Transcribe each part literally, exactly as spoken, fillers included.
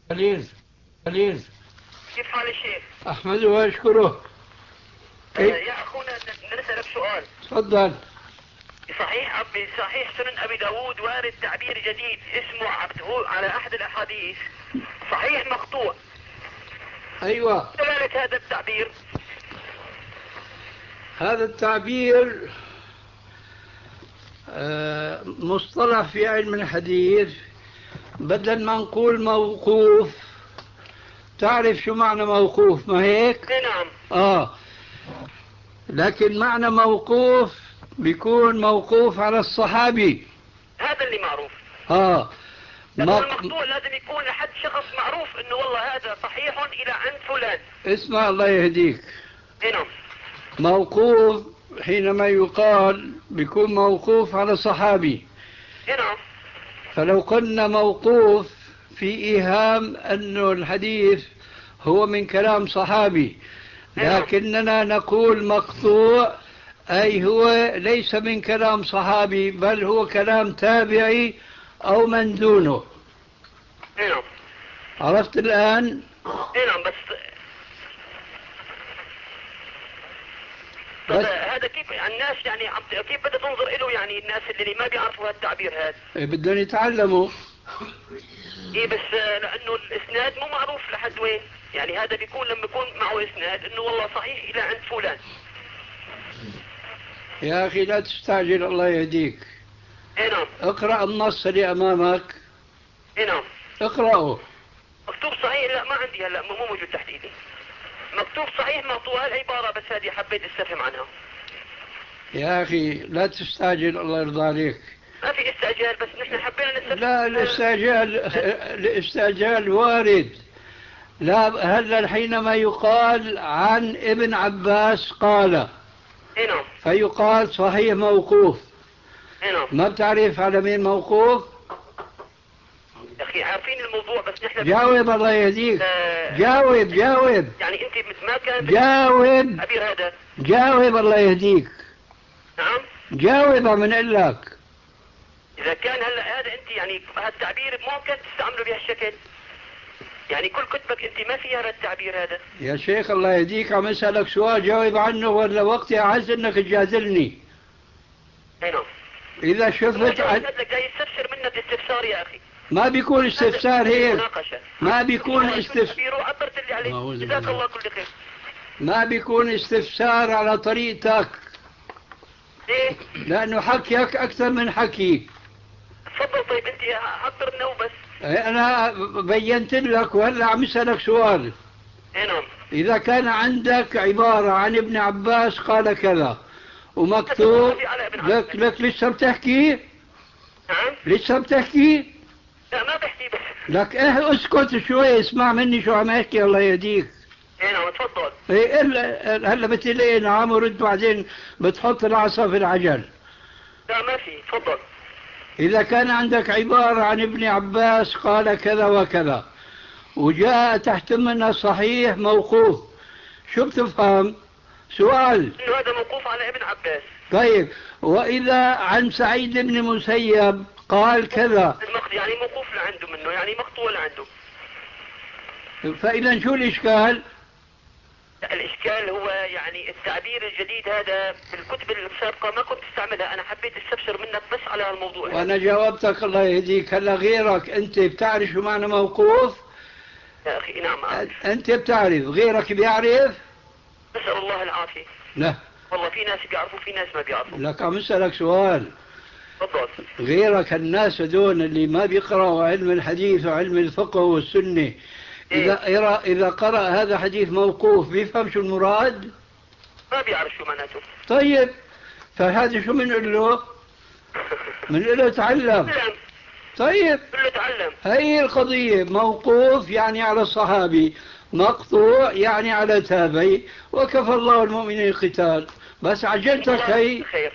خليل خليل كيف حال الشيخ؟ أحمده وأشكره. آه يا أخونا نسألك سؤال. تفضل. صحيح أبي صحيح سنن أبي داود وارد تعبير جديد اسمه عبده على أحد الأحاديث صحيح مقطوع. أيوة. دلالة هذا التعبير؟ هذا التعبير آه مصطلح في علم الحديث، بدل ما نقول موقوف. تعرف شو معنى موقوف ما هيك؟ نعم. آه لكن معنى موقوف بيكون موقوف على الصحابي. هذا اللي معروف. آه ما المقطوع لازم يكون لحد شخص معروف انه والله هذا صحيح الى عند فلان. اسمع الله يهديك. نعم. موقوف حينما يقال بيكون موقوف على صحابي. نعم. فلو قلنا موقوف في إيهام أنه الحديث هو من كلام صحابي، لكننا نقول مقطوع أي هو ليس من كلام صحابي بل هو كلام تابعي أو من دونه. نعم. عرفت الآن؟ نعم. بس طب هذا كيف الناس يعني كيف بدها تنظر له يعني الناس اللي ما بيعرفوا هالتعبير هذا؟ بدهم يتعلموا. ايه بس لانه الاسناد مو معروف لحد وين، يعني هذا بيكون لما يكون معه اسناد انه والله صحيح الى عند فلان. يا اخي لا تستعجل الله يهديك. اي نعم. اقرأ النص اللي امامك. اي نعم. اقرأه. مكتوب صحيح؟ لا ما عندي هلا مو موجود تحت ايدي. مكتوب صحيح مقطوع العبارة بس هذه حبيت استفهم عنها. يا اخي لا تستعجل الله يرضى عليك. ما في استعجال بس نحن حبينا نستفهم. لا الاستعجال الاستعجال وارد. لا هلا حينما يقال عن ابن عباس قال. اي نعم. فيقال صحيح موقوف. اي نعم. ما بتعرف على مين موقوف؟ يا اخي عارفين الموضوع بس نحن جاوب الله يهديك. آه جاوب جاوب. يعني انت مثل ما كان جاوب. عبير هذا. جاوب الله يهديك. نعم. جاوب من قال لك. اذا كان هلا هذا انت يعني هالتعبير ممكن تستعمله بهالشكل، يعني كل كتبك انت ما فيها هذا التعبير هذا. يا شيخ الله يهديك عم اسالك سؤال جاوب عنه ولا وقتي اعز انك تجادلني. اي نعم. اذا شفت عن... جاي يستفسر منك استفسار يا اخي. ما بيكون استفسار هيك. ما بيكون استفسار. عبرت اللي عليه جزاك الله كل خير. ما بيكون استفسار على طريقتك. ليه؟ لانه حكيك اكثر من حكي. تفضل. طيب انت عبرنا وبس. انا بينت لك وهلا عم اسالك سؤال. اي نعم. اذا كان عندك عبارة عن ابن عباس قال كذا ومكتوب لك لك لسه بتحكي؟ نعم. لسه بتحكي؟ لا ما بحكي بس. لك اه اسكت شوي اسمع مني شو عم احكي الله يهديك. اي نعم تفضل. ايه هلا بتقلي نعم ورد بعدين بتحط العصا في العجل. لا ما في تفضل. إذا كان عندك عبارة عن ابن عباس قال كذا وكذا وجاء تحت منها صحيح موقوف، شو بتفهم؟ سؤال. إنه هذا موقوف على ابن عباس. طيب وإذا عن سعيد بن مسيب قال كذا يعني موقوف لعنده منه يعني مقطوع لعنده. فإذا شو الإشكال؟ الإشكال هو يعني التعبير الجديد هذا في الكتب السابقة ما كنت استعملها، أنا حبيت استفسر منك بس على الموضوع. وأنا جاوبتك الله يهديك. هلا غيرك أنت بتعرف شو معنى موقوف؟ يا أخي نعم أعرف. أنت بتعرف غيرك بيعرف؟ نسأل الله العافية. لا والله في ناس بيعرفوا في ناس ما بيعرفوا. لك عم اسألك سؤال. تفضل. غيرك الناس هذول اللي ما بيقرأوا علم الحديث وعلم الفقه والسنة إذا إيه؟ إذا قرأ هذا حديث موقوف بيفهم شو المراد؟ ما بيعرف شو معناته. طيب فهذا شو بنقول له؟ بنقول له تعلم. طيب بنقول له تعلم. هي القضية. موقوف يعني على الصحابي، مقطوع يعني على تابعي، وكفى الله المؤمنين القتال. بس عجلتك هي. خير.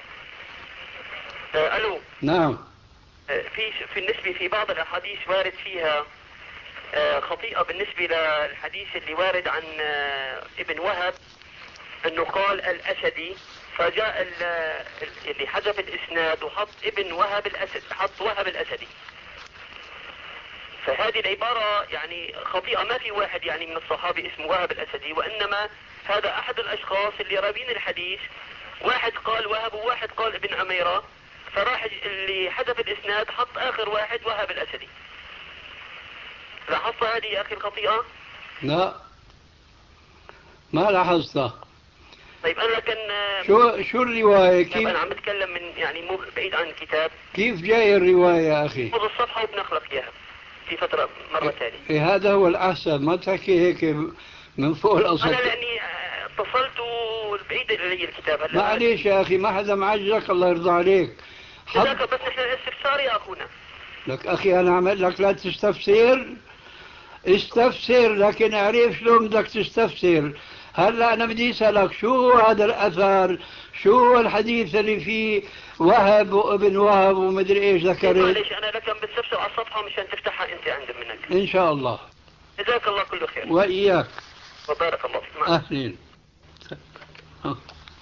آه الو. نعم. آه في في النسبة في بعض الاحاديث وارد فيها آه خطيئة بالنسبة للحديث اللي وارد عن آه ابن وهب انه قال الاسدي، فجاء اللي حذف الاسناد وحط ابن وهب الاسد، حط وهب الاسدي. فهذه العبارة يعني خطيئة، ما في واحد يعني من الصحابة اسمه وهب الأسدي، وإنما هذا أحد الأشخاص اللي رابين الحديث، واحد قال وهب وواحد قال ابن عميرة، فراح اللي حذف الإسناد حط آخر واحد وهب الأسدي. لاحظت هذه يا أخي الخطيئة؟ لا ما لاحظتها. طيب أنا كان شو شو الرواية كيف؟ أنا عم بتكلم من يعني مو بعيد عن الكتاب. كيف جاي الرواية يا أخي؟ خذ الصفحة وبنخلق إياها في فترة مرة ثانية. إيه هذا هو الأحسن، ما تحكي هيك من فوق الأسطح. أنا لأني اتصلت بعيد علي الكتاب هلا. معليش يا أخي، ما حدا معجلك، الله يرضى عليك. حد... بس نحن الاستفسار يا أخونا. لك أخي أنا عمل لك لا تستفسر، استفسر، لكن اعرف شلون بدك تستفسر. هلا أنا بدي أسألك شو هو هذا الأثر، شو هو الحديث اللي فيه وهب وابن وهب ومدري إيش ذكرت؟ معليش أنا لكن بستفسر على الصفحة مشان تفتحها أنت عند منك. إن شاء الله. جزاك الله كل خير. وإياك. وبارك الله فيك. أهلين.